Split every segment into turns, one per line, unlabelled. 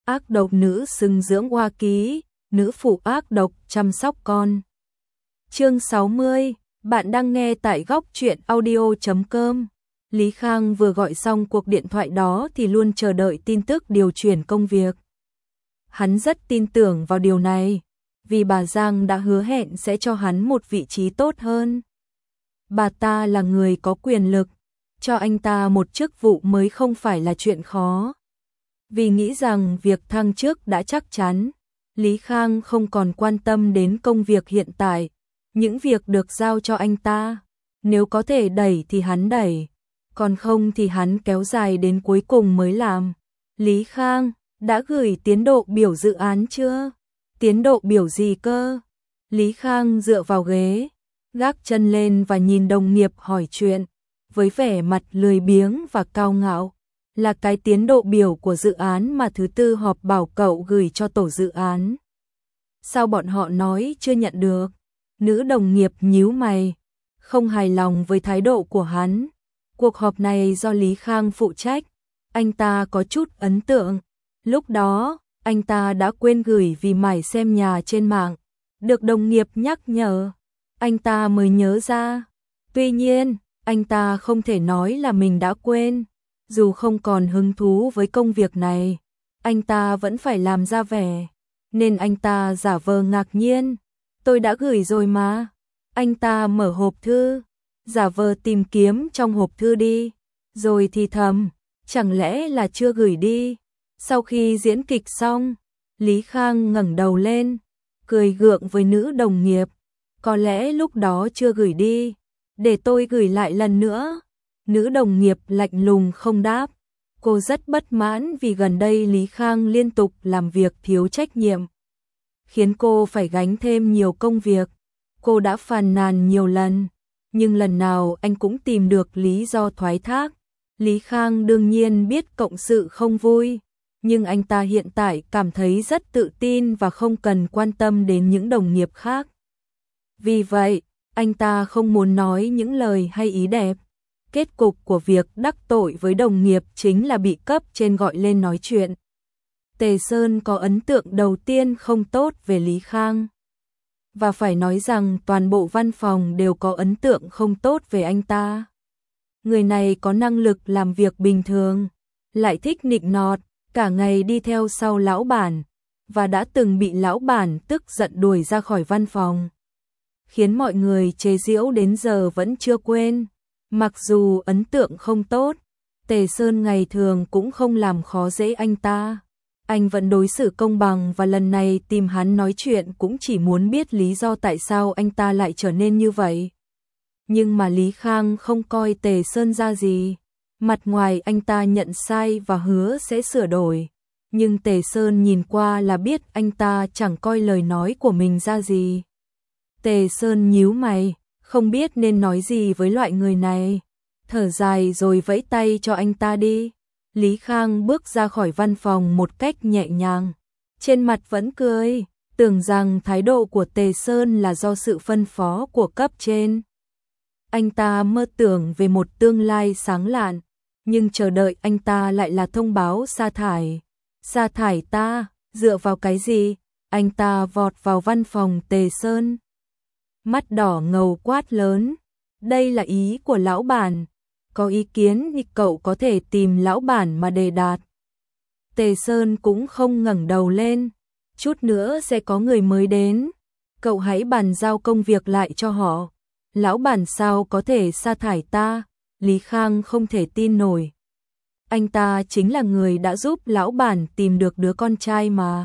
ác độc nữ xứng dưỡng oa ký, nữ phụ ác độc chăm sóc con. Chương 60, bạn đang nghe tại góc truyện audio.com. Lý Khang vừa gọi xong cuộc điện thoại đó thì luôn chờ đợi tin tức điều chuyển công việc. Hắn rất tin tưởng vào điều này, vì bà Giang đã hứa hẹn sẽ cho hắn một vị trí tốt hơn. Bà ta là người có quyền lực, cho anh ta một chức vụ mới không phải là chuyện khó. Vì nghĩ rằng việc thăng chức đã chắc chắn, Lý Khang không còn quan tâm đến công việc hiện tại, những việc được giao cho anh ta. Nếu có thể đẩy thì hắn đẩy, còn không thì hắn kéo dài đến cuối cùng mới làm. Lý Khang, đã gửi tiến độ biểu dự án chưa? Tiến độ biểu gì cơ? Lý Khang dựa vào ghế, gác chân lên và nhìn đồng nghiệp hỏi chuyện, với vẻ mặt lười biếng và cao ngạo. Là cái tiến độ biểu của dự án mà thứ tư họp bảo cậu gửi cho tổ dự án. Sao bọn họ nói chưa nhận được? Nữ đồng nghiệp nhíu mày, không hài lòng với thái độ của hắn. Cuộc họp này do Lý Khang phụ trách, anh ta có chút ấn tượng. Lúc đó, anh ta đã quên gửi vì mải xem nhà trên mạng. Được đồng nghiệp nhắc nhở, anh ta mới nhớ ra. Tuy nhiên, anh ta không thể nói là mình đã quên. Dù không còn hứng thú với công việc này, anh ta vẫn phải làm ra vẻ. Nên anh ta giả vờ ngạc nhiên. Tôi đã gửi rồi mà. Anh ta mở hộp thư, giả vờ tìm kiếm trong hộp thư đi. Rồi thì thầm, chẳng lẽ là chưa gửi đi. Sau khi diễn kịch xong, Lý Khang ngẩng đầu lên, cười gượng với nữ đồng nghiệp. Có lẽ lúc đó chưa gửi đi, để tôi gửi lại lần nữa. Nữ đồng nghiệp lạnh lùng không đáp. Cô rất bất mãn vì gần đây Lý Khang liên tục làm việc thiếu trách nhiệm, khiến cô phải gánh thêm nhiều công việc. Cô đã phàn nàn nhiều lần, nhưng lần nào anh cũng tìm được lý do thoái thác. Lý Khang đương nhiên biết cộng sự không vui, nhưng anh ta hiện tại cảm thấy rất tự tin và không cần quan tâm đến những đồng nghiệp khác. Vì vậy, anh ta không muốn nói những lời hay ý đẹp. Kết cục của việc đắc tội với đồng nghiệp chính là bị cấp trên gọi lên nói chuyện. Tề Sơn có ấn tượng đầu tiên không tốt về Lý Khang. Và phải nói rằng toàn bộ văn phòng đều có ấn tượng không tốt về anh ta. Người này có năng lực làm việc bình thường, lại thích nịnh nọt, cả ngày đi theo sau lão bản, và đã từng bị lão bản tức giận đuổi ra khỏi văn phòng, khiến mọi người chế giễu đến giờ vẫn chưa quên. Mặc dù ấn tượng không tốt, Tề Sơn ngày thường cũng không làm khó dễ anh ta. Anh vẫn đối xử công bằng và lần này tìm hắn nói chuyện cũng chỉ muốn biết lý do tại sao anh ta lại trở nên như vậy. Nhưng mà Lý Khang không coi Tề Sơn ra gì. Mặt ngoài anh ta nhận sai và hứa sẽ sửa đổi. Nhưng Tề Sơn nhìn qua là biết anh ta chẳng coi lời nói của mình ra gì. Tề Sơn nhíu mày, không biết nên nói gì với loại người này. Thở dài rồi vẫy tay cho anh ta đi. Lý Khang bước ra khỏi văn phòng một cách nhẹ nhàng, trên mặt vẫn cười, tưởng rằng thái độ của Tề Sơn là do sự phân phó của cấp trên. Anh ta mơ tưởng về một tương lai sáng lạn, nhưng chờ đợi anh ta lại là thông báo sa thải. Sa thải ta, dựa vào cái gì? Anh ta vọt vào văn phòng Tề Sơn, mắt đỏ ngầu quát lớn. Đây là ý của lão bản. Có ý kiến thì cậu có thể tìm lão bản mà đề đạt. Tề Sơn cũng không ngẩng đầu lên. Chút nữa sẽ có người mới đến. Cậu hãy bàn giao công việc lại cho họ. Lão bản sao có thể sa thải ta? Lý Khang không thể tin nổi. Anh ta chính là người đã giúp lão bản tìm được đứa con trai mà.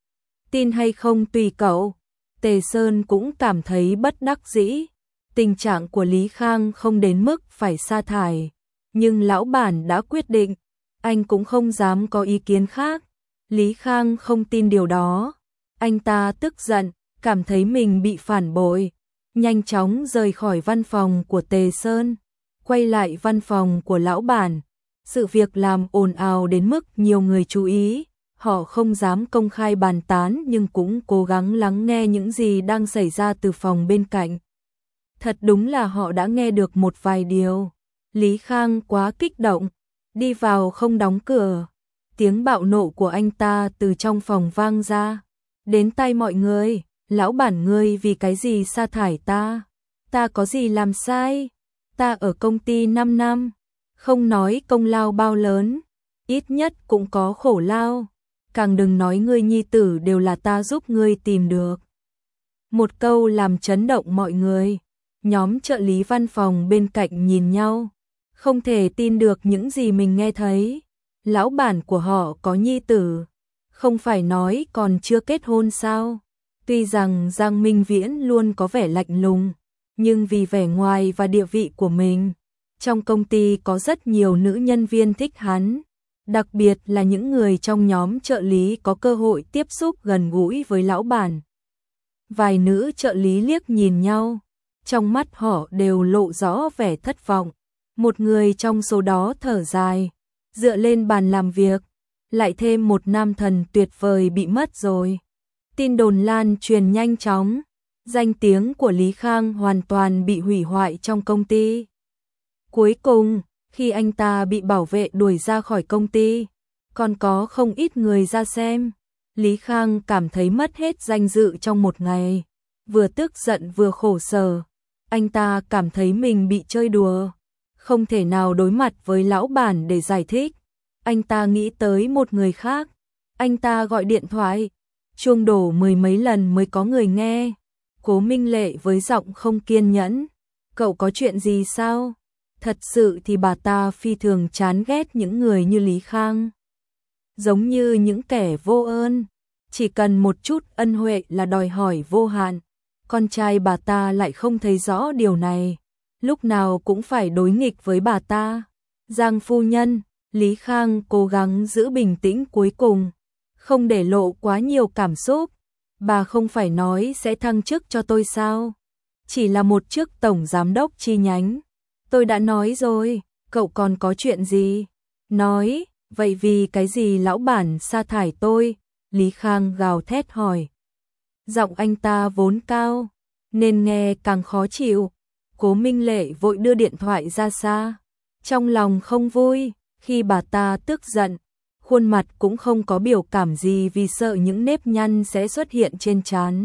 Tin hay không tùy cậu. Tề Sơn cũng cảm thấy bất đắc dĩ. Tình trạng của Lý Khang không đến mức phải sa thải, nhưng lão bản đã quyết định, anh cũng không dám có ý kiến khác. Lý Khang không tin điều đó. Anh ta tức giận, cảm thấy mình bị phản bội, nhanh chóng rời khỏi văn phòng của Tề Sơn, quay lại văn phòng của lão bản. Sự việc làm ồn ào đến mức nhiều người chú ý. Họ không dám công khai bàn tán nhưng cũng cố gắng lắng nghe những gì đang xảy ra từ phòng bên cạnh. Thật đúng là họ đã nghe được một vài điều. Lý Khang quá kích động, đi vào không đóng cửa. Tiếng bạo nộ của anh ta từ trong phòng vang ra, đến tai mọi người. Lão bản ngươi vì cái gì sa thải ta? Ta có gì làm sai? Ta ở công ty 5 năm, không nói công lao bao lớn, ít nhất cũng có khổ lao. Càng đừng nói ngươi nhi tử đều là ta giúp ngươi tìm được. Một câu làm chấn động mọi người. Nhóm trợ lý văn phòng bên cạnh nhìn nhau, không thể tin được những gì mình nghe thấy. Lão bản của họ có nhi tử, không phải nói còn chưa kết hôn sao? Tuy rằng Giang Minh Viễn luôn có vẻ lạnh lùng, nhưng vì vẻ ngoài và địa vị của mình, trong công ty có rất nhiều nữ nhân viên thích hắn, đặc biệt là những người trong nhóm trợ lý có cơ hội tiếp xúc gần gũi với lão bản. Vài nữ trợ lý liếc nhìn nhau, trong mắt họ đều lộ rõ vẻ thất vọng. Một người trong số đó thở dài, dựa lên bàn làm việc, lại thêm một nam thần tuyệt vời bị mất rồi. Tin đồn lan truyền nhanh chóng, danh tiếng của Lý Khang hoàn toàn bị hủy hoại trong công ty. Cuối cùng, khi anh ta bị bảo vệ đuổi ra khỏi công ty, còn có không ít người ra xem. Lý Khang cảm thấy mất hết danh dự trong một ngày, vừa tức giận vừa khổ sở. Anh ta cảm thấy mình bị chơi đùa, không thể nào đối mặt với lão bản để giải thích. Anh ta nghĩ tới một người khác, anh ta gọi điện thoại, chuông đổ 10 mấy lần mới có người nghe. Cố Minh Lệ với giọng không kiên nhẫn, cậu có chuyện gì sao? Thật sự thì bà ta phi thường chán ghét những người như Lý Khang. Giống như những kẻ vô ơn, chỉ cần một chút ân huệ là đòi hỏi vô hạn. Con trai bà ta lại không thấy rõ điều này, lúc nào cũng phải đối nghịch với bà ta. Giang phu nhân, Lý Khang cố gắng giữ bình tĩnh cuối cùng, không để lộ quá nhiều cảm xúc. Bà không phải nói sẽ thăng chức cho tôi sao? Chỉ là một chức tổng giám đốc chi nhánh. Tôi đã nói rồi, cậu còn có chuyện gì? Nói, vậy vì cái gì lão bản sa thải tôi? Lý Khang gào thét hỏi. Giọng anh ta vốn cao, nên nghe càng khó chịu. Cố Minh Lệ vội đưa điện thoại ra xa. Trong lòng không vui, khi bà ta tức giận, khuôn mặt cũng không có biểu cảm gì vì sợ những nếp nhăn sẽ xuất hiện trên trán.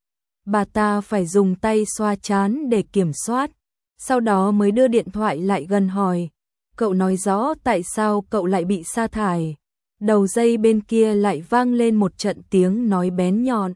Bà ta phải dùng tay xoa trán để kiểm soát, sau đó mới đưa điện thoại lại gần hỏi, cậu nói rõ tại sao cậu lại bị sa thải. Đầu dây bên kia lại vang lên một trận tiếng nói bén nhọn.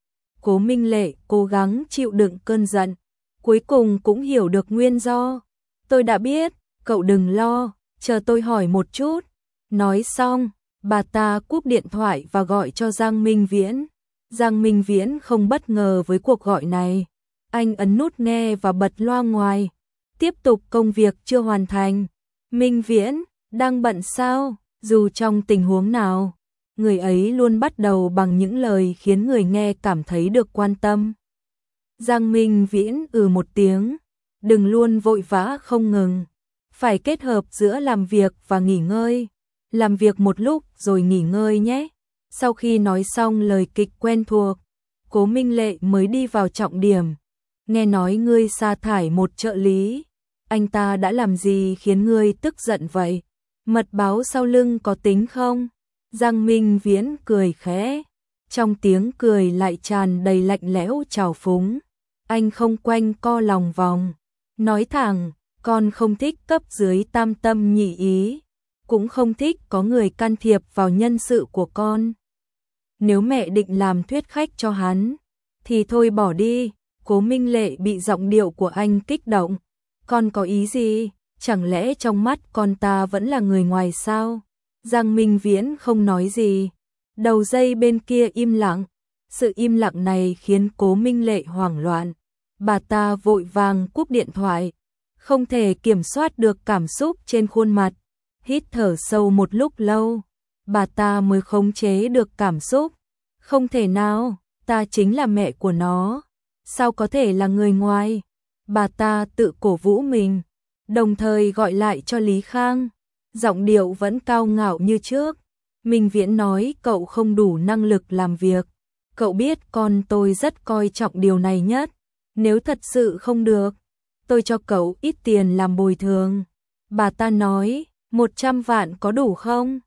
Cố Minh Lệ cố gắng chịu đựng cơn giận, cuối cùng cũng hiểu được nguyên do. Tôi đã biết, cậu đừng lo, chờ tôi hỏi một chút. Nói xong, bà ta cúp điện thoại và gọi cho Giang Minh Viễn. Giang Minh Viễn không bất ngờ với cuộc gọi này. Anh ấn nút nghe và bật loa ngoài. Tiếp tục công việc chưa hoàn thành. Minh Viễn, đang bận sao? Dù trong tình huống nào, người ấy luôn bắt đầu bằng những lời khiến người nghe cảm thấy được quan tâm. Giang Minh Viễn một tiếng, đừng luôn vội vã không ngừng. Phải kết hợp giữa làm việc và nghỉ ngơi. Làm việc một lúc rồi nghỉ ngơi nhé. Sau khi nói xong lời kịch quen thuộc, Cố Minh Lệ mới đi vào trọng điểm. Nghe nói ngươi sa thải một trợ lý. Anh ta đã làm gì khiến ngươi tức giận vậy? Mật báo sau lưng có tính không? Giang Minh Viễn cười khẽ. Trong tiếng cười lại tràn đầy lạnh lẽo trào phúng. Anh không quanh co lòng vòng. Nói thẳng, con không thích cấp dưới tam tâm nhị ý. Cũng không thích có người can thiệp vào nhân sự của con. Nếu mẹ định làm thuyết khách cho hắn, thì thôi bỏ đi. Cố Minh Lệ bị giọng điệu của anh kích động. Con có ý gì? Chẳng lẽ trong mắt con ta vẫn là người ngoài sao? Giang Minh Viễn không nói gì. Đầu dây bên kia im lặng. Sự im lặng này khiến Cố Minh Lệ hoảng loạn. Bà ta vội vàng cúp điện thoại. Không thể kiểm soát được cảm xúc trên khuôn mặt. Hít thở sâu một lúc lâu, bà ta mới khống chế được cảm xúc. Không thể nào, ta chính là mẹ của nó. Sao có thể là người ngoài? Bà ta tự cổ vũ mình, đồng thời gọi lại cho Lý Khang. Giọng điệu vẫn cao ngạo như trước. Minh Viễn nói cậu không đủ năng lực làm việc. Cậu biết con tôi rất coi trọng điều này nhất. Nếu thật sự không được, tôi cho cậu ít tiền làm bồi thường. Bà ta nói, 100 vạn có đủ không?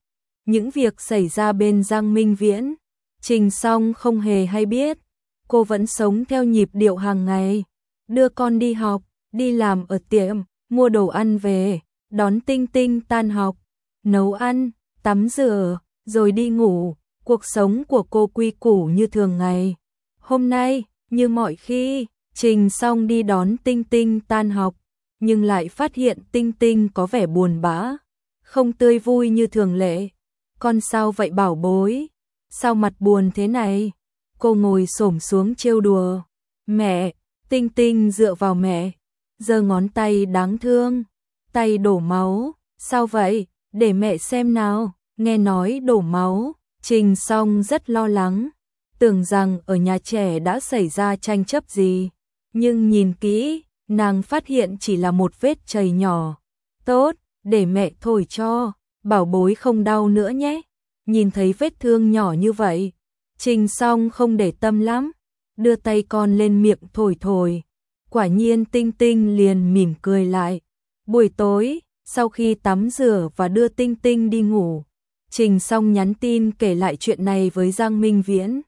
những việc xảy ra bên Giang Minh Viễn, Trình Song không hề hay biết. Cô vẫn sống theo nhịp điệu hàng ngày, đưa con đi học, đi làm ở tiệm, mua đồ ăn về, đón Tinh Tinh tan học, nấu ăn, tắm rửa, rồi đi ngủ. Cuộc sống của cô quy củ như thường ngày. Hôm nay, như mọi khi, Trình Song đi đón Tinh Tinh tan học, nhưng lại phát hiện Tinh Tinh có vẻ buồn bã, không tươi vui như thường lệ. Con sao vậy bảo bối? Sao mặt buồn thế này? Cô ngồi xổm xuống trêu đùa. Mẹ, Tinh Tinh dựa vào mẹ, giơ ngón tay đáng thương. Tay đổ máu, sao vậy? Để mẹ xem nào. Nghe nói đổ máu, Trình Song rất lo lắng, tưởng rằng ở nhà trẻ đã xảy ra tranh chấp gì. Nhưng nhìn kỹ, nàng phát hiện chỉ là một vết chảy nhỏ. Tốt, để mẹ thổi cho, bảo bối không đau nữa nhé. Nhìn thấy vết thương nhỏ như vậy, Trình Song không để tâm lắm, đưa tay con lên miệng thổi thổi. Quả nhiên Tinh Tinh liền mỉm cười lại. Buổi tối, sau khi tắm rửa và đưa Tinh Tinh đi ngủ, Trình Song nhắn tin kể lại chuyện này với Giang Minh Viễn.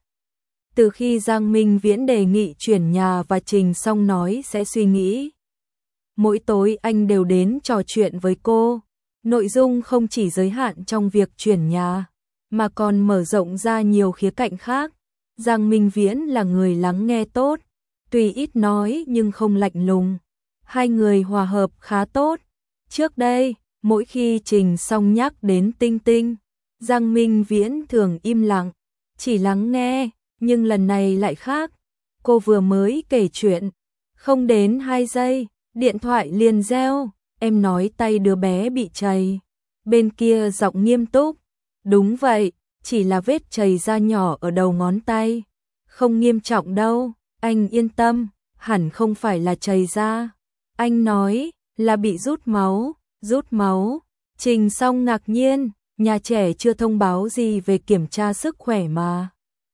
Từ khi Giang Minh Viễn đề nghị chuyển nhà và Trình Song nói sẽ suy nghĩ, mỗi tối anh đều đến trò chuyện với cô. Nội dung không chỉ giới hạn trong việc chuyển nhà, mà còn mở rộng ra nhiều khía cạnh khác. Giang Minh Viễn là người lắng nghe tốt, tuy ít nói nhưng không lạnh lùng. Hai người hòa hợp khá tốt. Trước đây, mỗi khi Trình Song nhắc đến Tinh Tinh, Giang Minh Viễn thường im lặng, chỉ lắng nghe, nhưng lần này lại khác. Cô vừa mới kể chuyện, không đến 2 giây, điện thoại liền reo, em nói tay đứa bé bị chảy. Bên kia giọng nghiêm túc, đúng vậy, chỉ là vết chảy da nhỏ ở đầu ngón tay, không nghiêm trọng đâu, anh yên tâm, hẳn không phải là chảy da. Anh nói là bị rút máu. Rút máu? Trình Song ngạc nhiên, nhà trẻ chưa thông báo gì về kiểm tra sức khỏe mà.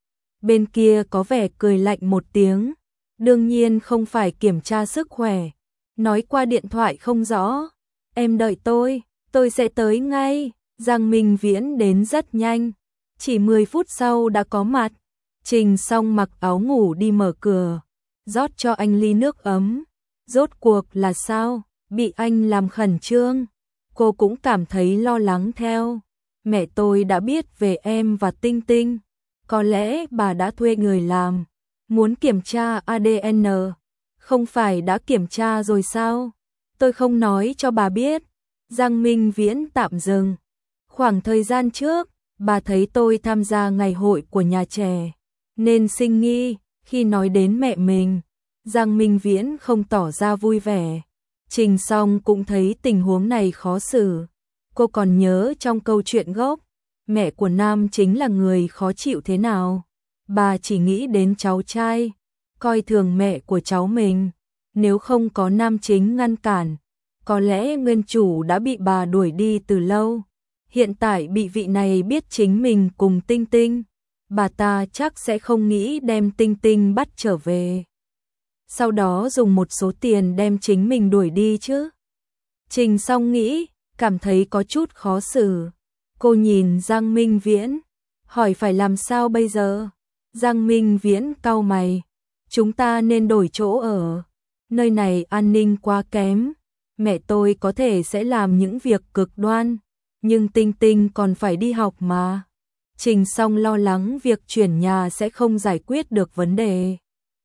Bên kia có vẻ cười lạnh một tiếng, đương nhiên không phải kiểm tra sức khỏe, nói qua điện thoại không rõ. Em đợi tôi sẽ tới ngay. Giang Minh Viễn đến rất nhanh, chỉ 10 phút sau đã có mặt. Trình Song mặc áo ngủ đi mở cửa, rót cho anh ly nước ấm. Rốt cuộc là sao? Bị anh làm khẩn trương. Cô cũng cảm thấy lo lắng theo. Mẹ tôi đã biết về em và Tinh Tinh. Có lẽ bà đã thuê người làm. Muốn kiểm tra ADN. Không phải đã kiểm tra rồi sao? Tôi không nói cho bà biết. Giang Minh Viễn tạm dừng. Khoảng thời gian trước, bà thấy tôi tham gia ngày hội của nhà trẻ, nên sinh nghi. Khi nói đến mẹ mình, Giang Minh Viễn không tỏ ra vui vẻ. Trình Song cũng thấy tình huống này khó xử. Cô còn nhớ trong câu chuyện gốc, mẹ của Nam Chính là người khó chịu thế nào. Bà chỉ nghĩ đến cháu trai, coi thường mẹ của cháu mình. Nếu không có Nam Chính ngăn cản, có lẽ nguyên chủ đã bị bà đuổi đi từ lâu. Hiện tại bị vị này biết chính mình cùng Tinh Tinh, bà ta chắc sẽ không nghĩ đem Tinh Tinh bắt trở về, sau đó dùng một số tiền đem chính mình đuổi đi chứ. Trình Song nghĩ, cảm thấy có chút khó xử. Cô nhìn Giang Minh Viễn, hỏi phải làm sao bây giờ? Giang Minh Viễn cau mày, chúng ta nên đổi chỗ ở. Nơi này an ninh quá kém. Mẹ tôi có thể sẽ làm những việc cực đoan, nhưng Tinh Tinh còn phải đi học mà. Trình Song lo lắng việc chuyển nhà sẽ không giải quyết được vấn đề,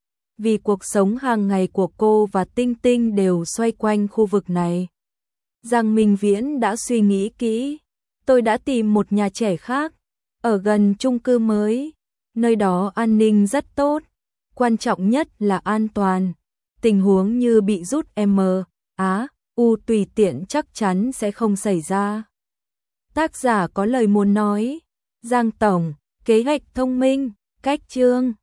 vì cuộc sống hàng ngày của cô và Tinh Tinh đều xoay quanh khu vực này. Giang Minh Viễn đã suy nghĩ kỹ. Tôi đã tìm một nhà trẻ khác, ở gần chung cư mới. Nơi đó an ninh rất tốt, quan trọng nhất là an toàn. Tình huống như bị rút MAU tùy tiện chắc chắn sẽ không xảy ra. Tác giả có lời muốn nói. Giang Tổng, kế hoạch thông minh, cách chương